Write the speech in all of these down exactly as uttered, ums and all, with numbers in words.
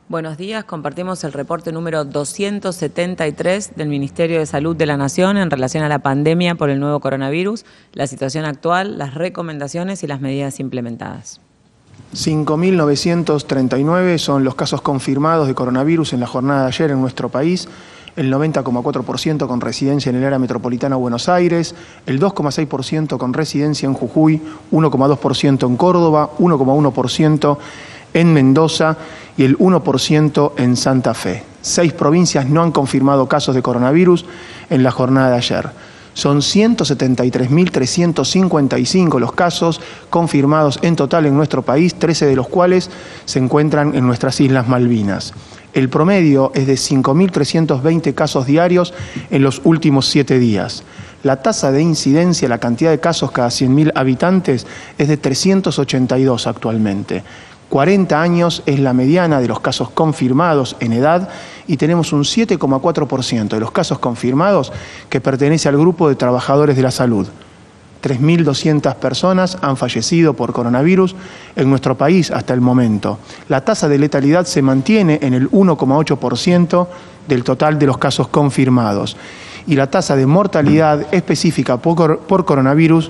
Buenos días, compartimos el reporte número doscientos setenta y tres del Ministerio de Salud de la Nación en relación a la pandemia por el nuevo coronavirus, la situación actual, las recomendaciones y las medidas implementadas. cinco mil novecientos treinta y nueve son los casos confirmados de coronavirus en la jornada de ayer en nuestro país, el noventa coma cuatro por ciento con residencia en el área metropolitana de Buenos Aires, el dos coma seis por ciento con residencia en Jujuy, uno coma dos por ciento en Córdoba, uno coma uno por ciento en Mendoza y el uno por ciento en Santa Fe. Seis provincias no han confirmado casos de coronavirus en la jornada de ayer. Son ciento setenta y tres mil trescientos cincuenta y cinco los casos confirmados en total en nuestro país, trece de los cuales se encuentran en nuestras Islas Malvinas. El promedio es de cinco mil trescientos veinte casos diarios en los últimos siete días. La tasa de incidencia, la cantidad de casos cada cien mil habitantes, es de trescientos ochenta y dos actualmente. cuarenta años es la mediana de los casos confirmados en edad y tenemos un siete coma cuatro por ciento de los casos confirmados que pertenece al grupo de trabajadores de la salud. tres mil doscientas personas han fallecido por coronavirus en nuestro país hasta el momento. La tasa de letalidad se mantiene en el uno coma ocho por ciento del total de los casos confirmados y la tasa de mortalidad específica por, por coronavirus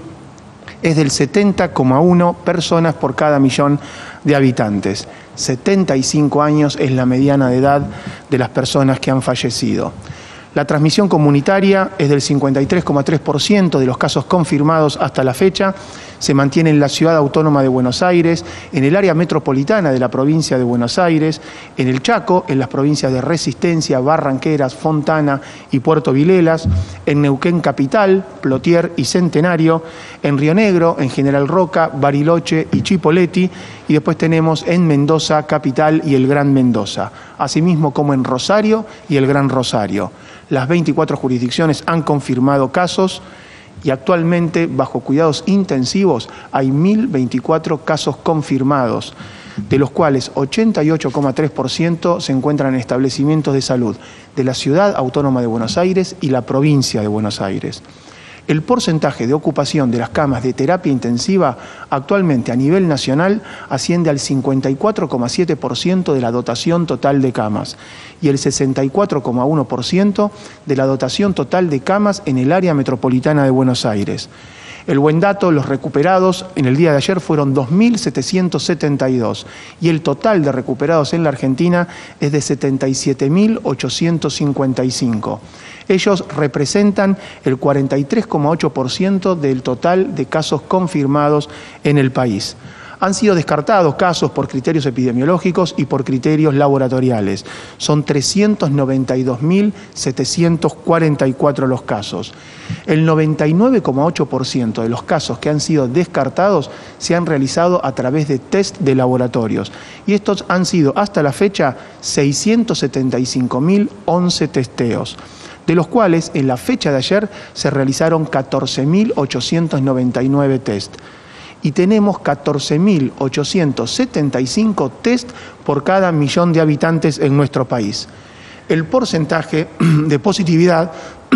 es del setenta coma uno personas por cada millón de habitantes. setenta y cinco años es la mediana de edad de las personas que han fallecido. La transmisión comunitaria es del cincuenta y tres coma tres por ciento de los casos confirmados hasta la fecha. Se mantiene en la Ciudad Autónoma de Buenos Aires, en el área metropolitana de la provincia de Buenos Aires, en el Chaco, en las provincias de Resistencia, Barranqueras, Fontana y Puerto Vilelas, en Neuquén Capital, Plotier y Centenario, en Río Negro, en General Roca, Bariloche y Chipoleti, y después tenemos en Mendoza Capital y el Gran Mendoza, asimismo como en Rosario y el Gran Rosario. Las veinticuatro jurisdicciones han confirmado casos y actualmente bajo cuidados intensivos hay mil veinticuatro casos confirmados, de los cuales ochenta y ocho coma tres por ciento se encuentran en establecimientos de salud de la Ciudad Autónoma de Buenos Aires y la provincia de Buenos Aires. El porcentaje de ocupación de las camas de terapia intensiva actualmente a nivel nacional asciende al cincuenta y cuatro coma siete por ciento de la dotación total de camas y el sesenta y cuatro coma uno por ciento de la dotación total de camas en el área metropolitana de Buenos Aires. El buen dato, los recuperados en el día de ayer fueron dos mil setecientos setenta y dos y el total de recuperados en la Argentina es de setenta y siete mil ochocientos cincuenta y cinco. Ellos representan el cuarenta y tres coma ocho por ciento del total de casos confirmados en el país. Han sido descartados casos por criterios epidemiológicos y por criterios laboratoriales. Son trescientos noventa y dos mil setecientos cuarenta y cuatro los casos. El noventa y nueve coma ocho por ciento de los casos que han sido descartados se han realizado a través de test de laboratorios. Y estos han sido hasta la fecha seiscientos setenta y cinco mil once testeos, de los cuales en la fecha de ayer se realizaron catorce mil ochocientos noventa y nueve test. Y tenemos catorce mil ochocientos setenta y cinco test por cada millón de habitantes en nuestro país. El porcentaje de positividad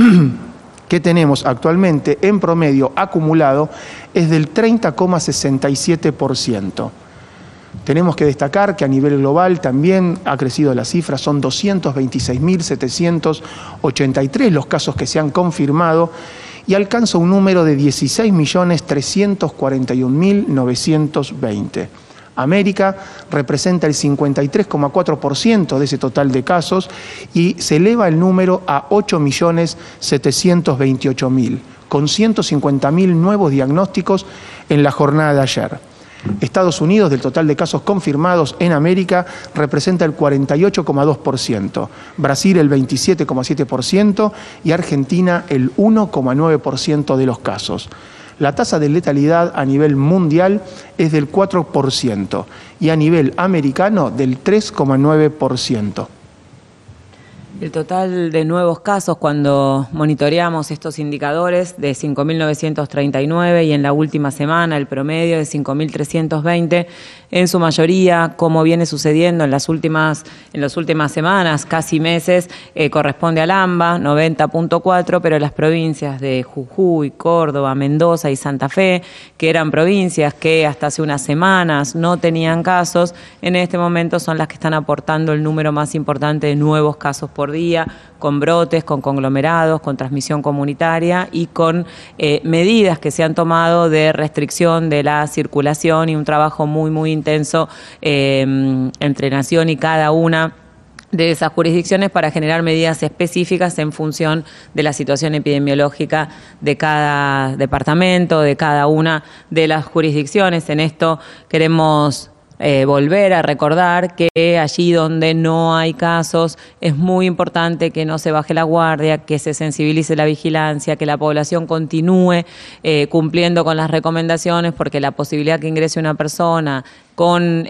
que tenemos actualmente en promedio acumulado es del treinta coma sesenta y siete por ciento. Tenemos que destacar que a nivel global también ha crecido la cifra, son doscientos veintiséis mil setecientos ochenta y tres los casos que se han confirmado y alcanza un número de dieciséis millones trescientos cuarenta y un mil novecientos veinte. América representa el cincuenta y tres coma cuatro por ciento de ese total de casos y se eleva el número a ocho millones setecientos veintiocho mil, con ciento cincuenta mil nuevos diagnósticos en la jornada de ayer. Estados Unidos, del total de casos confirmados en América, representa el cuarenta y ocho coma dos por ciento, Brasil el veintisiete coma siete por ciento y Argentina el uno coma nueve por ciento de los casos. La tasa de letalidad a nivel mundial es del cuatro por ciento y a nivel americano del tres coma nueve por ciento. El total de nuevos casos cuando monitoreamos estos indicadores de cinco mil novecientos treinta y nueve y en la última semana el promedio de cinco mil trescientos veinte, en su mayoría, como viene sucediendo en las últimas, en las últimas semanas, casi meses, eh, corresponde al AMBA, noventa punto cuatro, pero las provincias de Jujuy, Córdoba, Mendoza y Santa Fe, que eran provincias que hasta hace unas semanas no tenían casos, en este momento son las que están aportando el número más importante de nuevos casos por día, con brotes, con conglomerados, con transmisión comunitaria y con eh, medidas que se han tomado de restricción de la circulación y un trabajo muy, muy intenso eh, entre Nación y cada una de esas jurisdicciones para generar medidas específicas en función de la situación epidemiológica de cada departamento, de cada una de las jurisdicciones. En esto queremos Eh, volver a recordar que allí donde no hay casos es muy importante que no se baje la guardia, que se sensibilice la vigilancia, que la población continúe eh, cumpliendo con las recomendaciones, porque la posibilidad que ingrese una persona con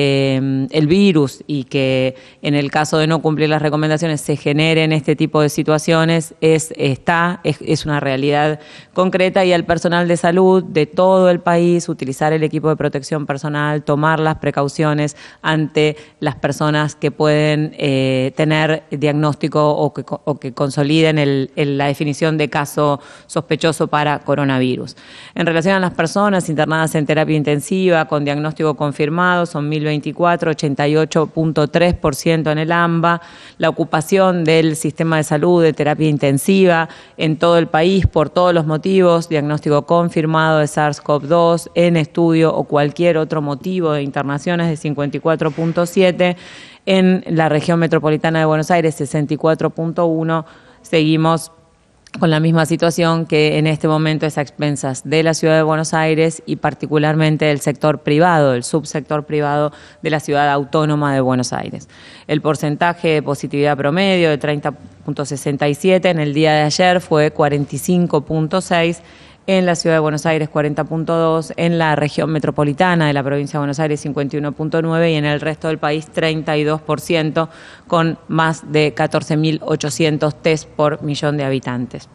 eh, el virus y que en el caso de no cumplir las recomendaciones se generen este tipo de situaciones es, está, es, es una realidad concreta, y al personal de salud de todo el país utilizar el equipo de protección personal, tomar las precauciones ante las personas que pueden eh, tener diagnóstico o que, o que consoliden el, el, la definición de caso sospechoso para coronavirus. En relación a las personas internadas en terapia intensiva con diagnóstico confirmado, son mil veinticuatro, ochenta y ocho punto tres por ciento en el AMBA. La ocupación del sistema de salud de terapia intensiva en todo el país por todos los motivos, diagnóstico confirmado de SARS CoV dos, en estudio o cualquier otro motivo de internaciones, de cincuenta y cuatro punto siete. En la región metropolitana de Buenos Aires, sesenta y cuatro punto uno. Seguimos con la misma situación, que en este momento es a expensas de la Ciudad de Buenos Aires y particularmente del sector privado, del subsector privado de la Ciudad Autónoma de Buenos Aires. El porcentaje de positividad promedio de treinta punto sesenta y siete en el día de ayer fue cuarenta y cinco punto seis, en la Ciudad de Buenos Aires cuarenta punto dos, en la región metropolitana de la provincia de Buenos Aires cincuenta y uno punto nueve y en el resto del país treinta y dos por ciento, con más de catorce mil ochocientos test por millón de habitantes.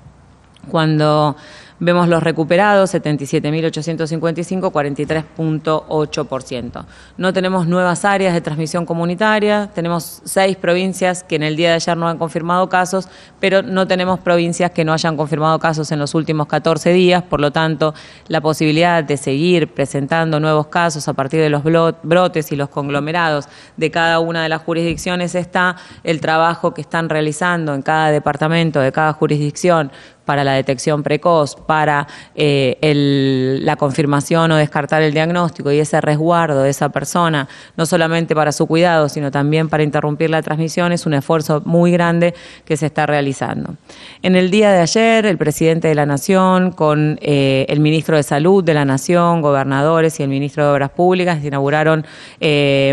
Cuando vemos los recuperados, setenta y siete mil ochocientos cincuenta y cinco, cuarenta y tres punto ocho por ciento. No tenemos nuevas áreas de transmisión comunitaria, tenemos seis provincias que en el día de ayer no han confirmado casos, pero no tenemos provincias que no hayan confirmado casos en los últimos catorce días, por lo tanto, la posibilidad de seguir presentando nuevos casos a partir de los brotes y los conglomerados de cada una de las jurisdicciones está. El trabajo que están realizando en cada departamento de cada jurisdicción para la detección precoz, para eh, el, la confirmación o descartar el diagnóstico y ese resguardo de esa persona, no solamente para su cuidado, sino también para interrumpir la transmisión, es un esfuerzo muy grande que se está realizando. En el día de ayer, el presidente de la Nación, con eh, el ministro de Salud de la Nación, gobernadores y el ministro de Obras Públicas, inauguraron, eh,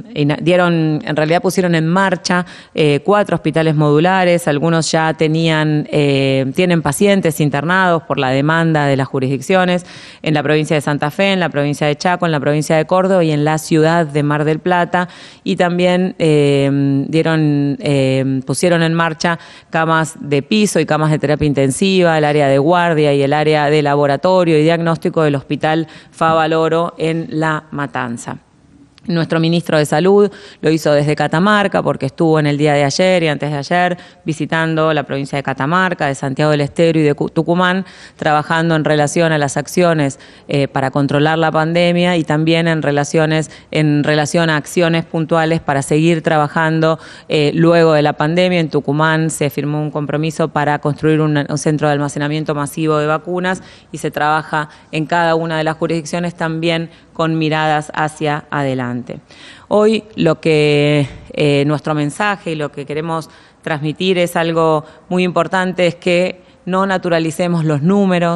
dieron, en realidad pusieron en marcha eh, cuatro hospitales modulares. Algunos ya tenían, eh, tienen pacientes internados por la demanda de las jurisdicciones, en la provincia de Santa Fe, en la provincia de Chaco, en la provincia de Córdoba y en la ciudad de Mar del Plata, y también eh, dieron, eh, pusieron en marcha camas de piso y camas de terapia intensiva, el área de guardia y el área de laboratorio y diagnóstico del Hospital Favaloro en La Matanza. Nuestro ministro de Salud lo hizo desde Catamarca, porque estuvo en el día de ayer y antes de ayer visitando la provincia de Catamarca, de Santiago del Estero y de Tucumán, trabajando en relación a las acciones eh, para controlar la pandemia y también en, relaciones, en relación a acciones puntuales para seguir trabajando eh, luego de la pandemia. En Tucumán se firmó un compromiso para construir un, un centro de almacenamiento masivo de vacunas y se trabaja en cada una de las jurisdicciones también con miradas hacia adelante. Hoy lo que eh, nuestro mensaje y lo que queremos transmitir es algo muy importante, es que no naturalicemos los números,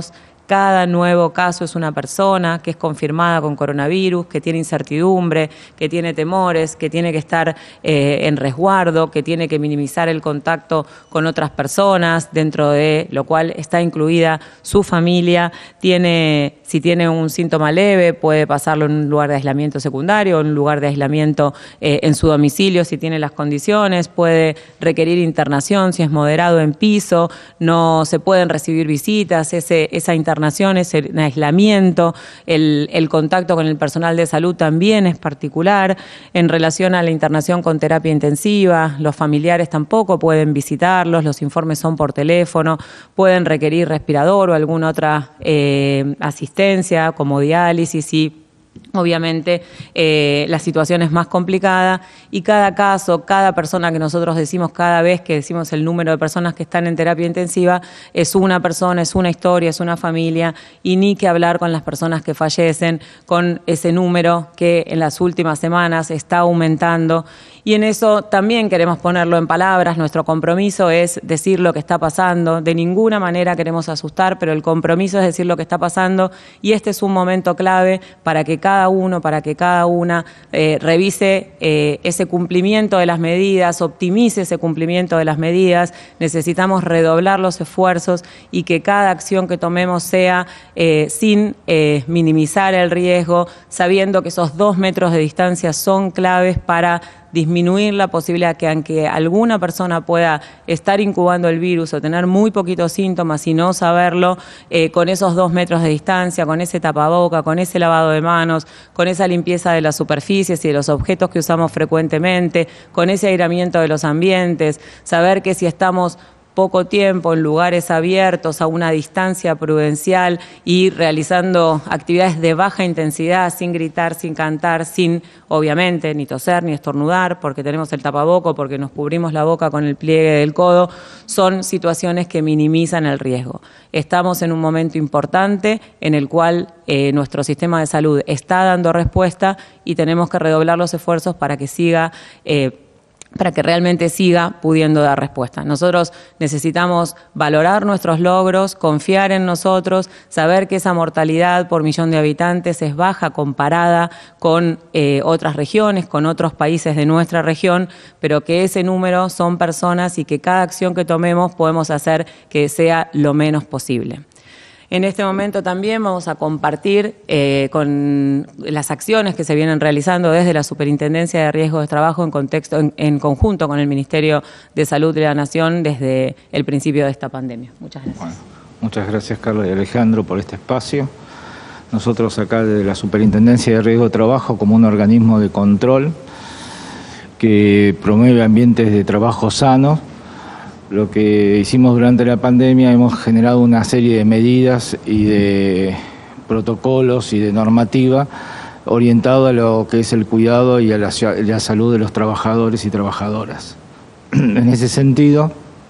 Cada nuevo caso es una persona que es confirmada con coronavirus, que tiene incertidumbre, que tiene temores, que tiene que estar eh, en resguardo, que tiene que minimizar el contacto con otras personas, dentro de lo cual está incluida su familia. Tiene, si tiene un síntoma leve, puede pasarlo en un lugar de aislamiento secundario, en un lugar de aislamiento eh, en su domicilio, si tiene las condiciones, puede requerir internación, si es moderado, en piso, no se pueden recibir visitas, ese, esa internación ese aislamiento, el, el contacto con el personal de salud también es particular. En relación a la internación con terapia intensiva, los familiares tampoco pueden visitarlos, los informes son por teléfono, pueden requerir respirador o alguna otra eh, asistencia como diálisis y obviamente eh, la situación es más complicada y cada caso, cada persona que nosotros decimos, cada vez que decimos el número de personas que están en terapia intensiva, es una persona, es una historia, es una familia, y ni que hablar con las personas que fallecen, con ese número que en las últimas semanas está aumentando. Y en eso también queremos ponerlo en palabras. Nuestro compromiso es decir lo que está pasando. De ninguna manera queremos asustar, pero el compromiso es decir lo que está pasando, y este es un momento clave para que cada uno, para que cada una eh, revise eh, ese cumplimiento de las medidas, optimice ese cumplimiento de las medidas. Necesitamos redoblar los esfuerzos y que cada acción que tomemos sea eh, sin eh, minimizar el riesgo, sabiendo que esos dos metros de distancia son claves para disminuir la posibilidad que aunque alguna persona pueda estar incubando el virus o tener muy poquitos síntomas y no saberlo, eh, con esos dos metros de distancia, con ese tapaboca, con ese lavado de manos, con esa limpieza de las superficies y de los objetos que usamos frecuentemente, con ese aireamiento de los ambientes, saber que si estamos poco tiempo en lugares abiertos, a una distancia prudencial y realizando actividades de baja intensidad, sin gritar, sin cantar, sin, obviamente, ni toser ni estornudar, porque tenemos el tapaboca, porque nos cubrimos la boca con el pliegue del codo, son situaciones que minimizan el riesgo. Estamos en un momento importante en el cual eh, nuestro sistema de salud está dando respuesta y tenemos que redoblar los esfuerzos para que siga eh, para que realmente siga pudiendo dar respuesta. Nosotros necesitamos valorar nuestros logros, confiar en nosotros, saber que esa mortalidad por millón de habitantes es baja comparada con eh, otras regiones, con otros países de nuestra región, pero que ese número son personas y que cada acción que tomemos podemos hacer que sea lo menos posible. En este momento también vamos a compartir eh, con las acciones que se vienen realizando desde la Superintendencia de Riesgos de Trabajo en, contexto, en, en conjunto con el Ministerio de Salud de la Nación desde el principio de esta pandemia. Muchas gracias. Bueno, muchas gracias, Carla y Alejandro, por este espacio. Nosotros acá desde la Superintendencia de Riesgos de Trabajo, como un organismo de control que promueve ambientes de trabajo sanos, lo que hicimos durante la pandemia, hemos generado una serie de medidas y de protocolos y de normativa orientado a lo que es el cuidado y a la, la salud de los trabajadores y trabajadoras. En ese sentido,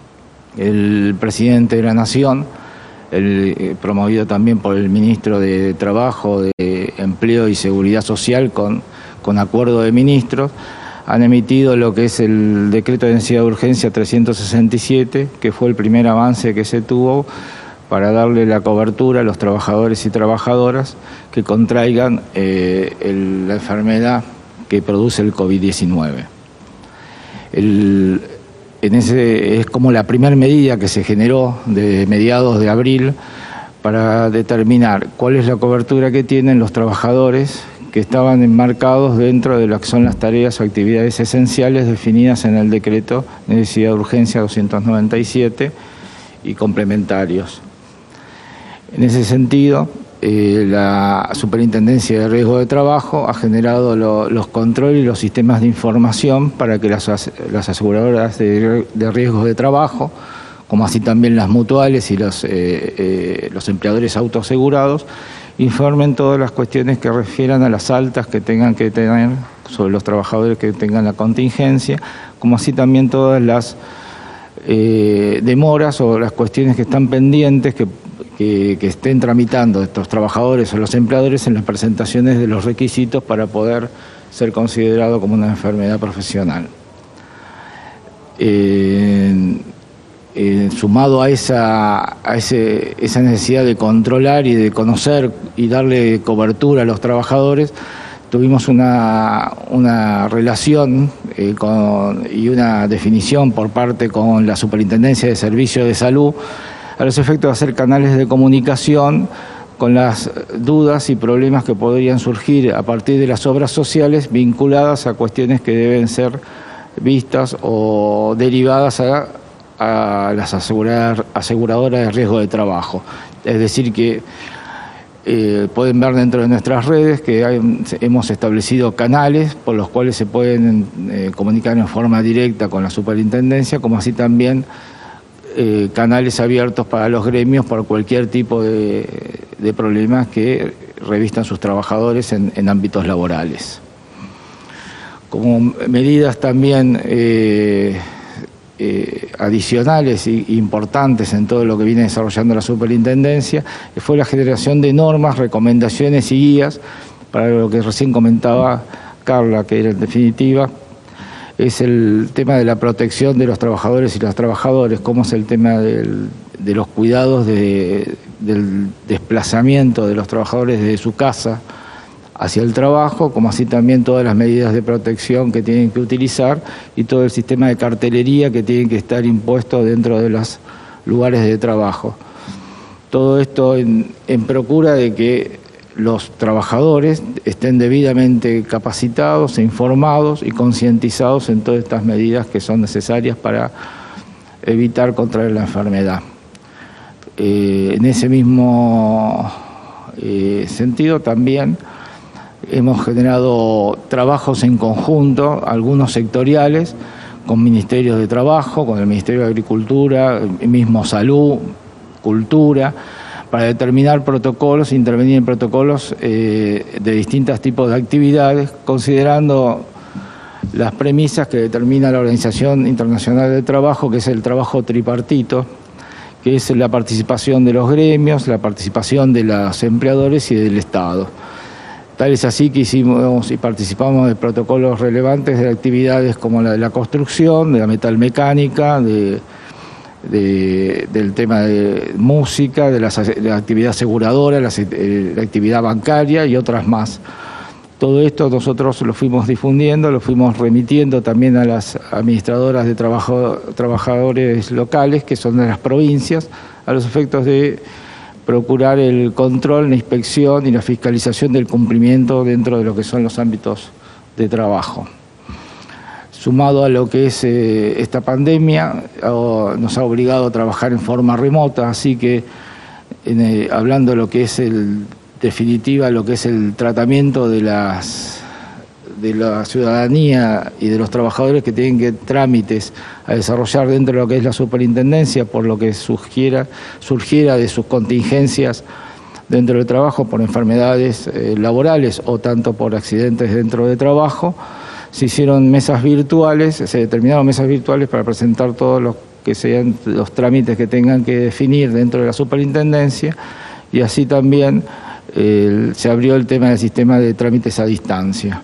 el presidente de la Nación, el, eh, promovido también por el ministro de Trabajo, de Empleo y Seguridad Social, con, con acuerdo de ministros, han emitido lo que es el decreto de necesidad de urgencia trescientos sesenta y siete, que fue el primer avance que se tuvo para darle la cobertura a los trabajadores y trabajadoras que contraigan eh, el, la enfermedad que produce el COVID diecinueve. El, en ese, es como la primera medida que se generó de mediados de abril para determinar cuál es la cobertura que tienen los trabajadores que estaban enmarcados dentro de lo que son las tareas o actividades esenciales definidas en el decreto de necesidad de urgencia doscientos noventa y siete y complementarios. En ese sentido, eh, la Superintendencia de Riesgo de Trabajo ha generado lo, los controles y los sistemas de información para que las, las aseguradoras de, de riesgos de trabajo, como así también las mutuales y los, eh, eh, los empleadores autoasegurados, informen todas las cuestiones que refieran a las altas que tengan que tener sobre los trabajadores que tengan la contingencia, como así también todas las eh, demoras o las cuestiones que están pendientes que, que, que estén tramitando estos trabajadores o los empleadores en las presentaciones de los requisitos para poder ser considerado como una enfermedad profesional. Eh, eh, sumado a, esa, a ese, esa necesidad de controlar y de conocer y darle cobertura a los trabajadores, tuvimos una, una relación eh, con, y una definición por parte con la Superintendencia de Servicios de Salud a los efectos de hacer canales de comunicación con las dudas y problemas que podrían surgir a partir de las obras sociales vinculadas a cuestiones que deben ser vistas o derivadas a, a las asegurar, aseguradoras de riesgo de trabajo. Es decir, que Eh, pueden ver dentro de nuestras redes que hay, hemos establecido canales por los cuales se pueden eh, comunicar en forma directa con la superintendencia, como así también eh, canales abiertos para los gremios por cualquier tipo de, de problemas que revistan sus trabajadores en, en ámbitos laborales. Como medidas también eh, Eh, adicionales e importantes en todo lo que viene desarrollando la superintendencia, fue la generación de normas, recomendaciones y guías para lo que recién comentaba Carla, que era en definitiva es el tema de la protección de los trabajadores y las trabajadoras, como es el tema del, de los cuidados de, del desplazamiento de los trabajadores desde su casa hacia el trabajo, como así también todas las medidas de protección que tienen que utilizar y todo el sistema de cartelería que tienen que estar impuesto dentro de los lugares de trabajo. Todo esto en, en procura de que los trabajadores estén debidamente capacitados, informados y concientizados en todas estas medidas que son necesarias para evitar contraer la enfermedad. Eh, en ese mismo eh, sentido también hemos generado trabajos en conjunto, algunos sectoriales, con ministerios de trabajo, con el Ministerio de Agricultura, el mismo Salud, Cultura, para determinar protocolos, intervenir en protocolos eh, de distintos tipos de actividades, considerando las premisas que determina la Organización Internacional del Trabajo, que es el trabajo tripartito, que es la participación de los gremios, la participación de los empleadores y del Estado. Tal es así que hicimos y participamos de protocolos relevantes de actividades como la de la construcción, de la metalmecánica, de, de, del tema de música, de la, de la actividad aseguradora, la, la actividad bancaria y otras más. Todo esto nosotros lo fuimos difundiendo, lo fuimos remitiendo también a las administradoras de trabajo, trabajadores locales, que son de las provincias, a los efectos de procurar el control, la inspección y la fiscalización del cumplimiento dentro de lo que son los ámbitos de trabajo. Sumado a lo que es eh, esta pandemia, oh, nos ha obligado a trabajar en forma remota, así que en, eh, hablando de lo que es el definitiva, lo que es el tratamiento de las de la ciudadanía y de los trabajadores que tienen que trámites a desarrollar dentro de lo que es la superintendencia, por lo que surgiera, surgiera de sus contingencias dentro del trabajo por enfermedades eh, laborales o tanto por accidentes dentro de trabajo, se hicieron mesas virtuales, se determinaron mesas virtuales para presentar todos los que sean los trámites que tengan que definir dentro de la superintendencia, y así también eh, se abrió el tema del sistema de trámites a distancia.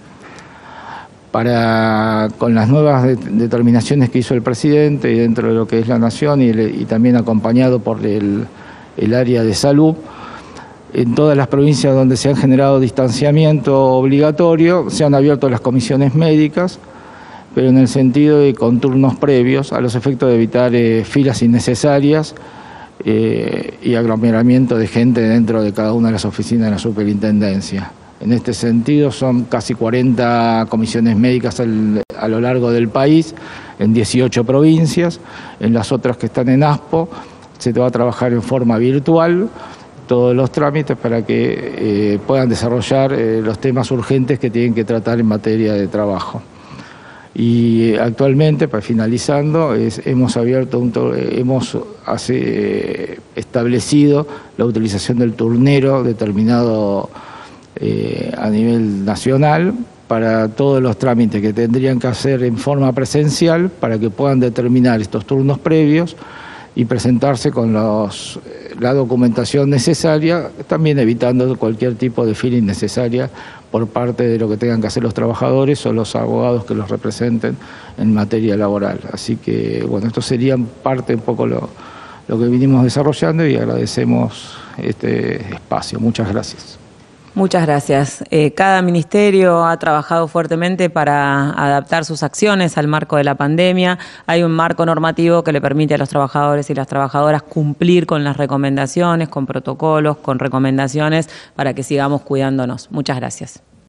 Para, con las nuevas de, determinaciones que hizo el presidente y dentro de lo que es la Nación y, el, y también acompañado por el, el área de salud, en todas las provincias donde se han generado distanciamiento obligatorio, se han abierto las comisiones médicas, pero en el sentido de con turnos previos, a los efectos de evitar eh, filas innecesarias eh, y aglomeramiento de gente dentro de cada una de las oficinas de la superintendencia. En este sentido son casi cuarenta comisiones médicas al, a lo largo del país, en dieciocho provincias. En las otras que están en ASPO se va a trabajar en forma virtual todos los trámites para que eh, puedan desarrollar eh, los temas urgentes que tienen que tratar en materia de trabajo. Y actualmente, para finalizando, es, hemos abierto un, hemos hace, eh, establecido la utilización del turnero determinado Eh, a nivel nacional para todos los trámites que tendrían que hacer en forma presencial para que puedan determinar estos turnos previos y presentarse con los, la documentación necesaria, también evitando cualquier tipo de fila innecesaria por parte de lo que tengan que hacer los trabajadores o los abogados que los representen en materia laboral. Así que, bueno, esto sería parte un poco lo, lo que vinimos desarrollando y agradecemos este espacio. Muchas gracias. Muchas gracias. Eh, cada ministerio ha trabajado fuertemente para adaptar sus acciones al marco de la pandemia. Hay un marco normativo que le permite a los trabajadores y las trabajadoras cumplir con las recomendaciones, con protocolos, con recomendaciones para que sigamos cuidándonos. Muchas gracias.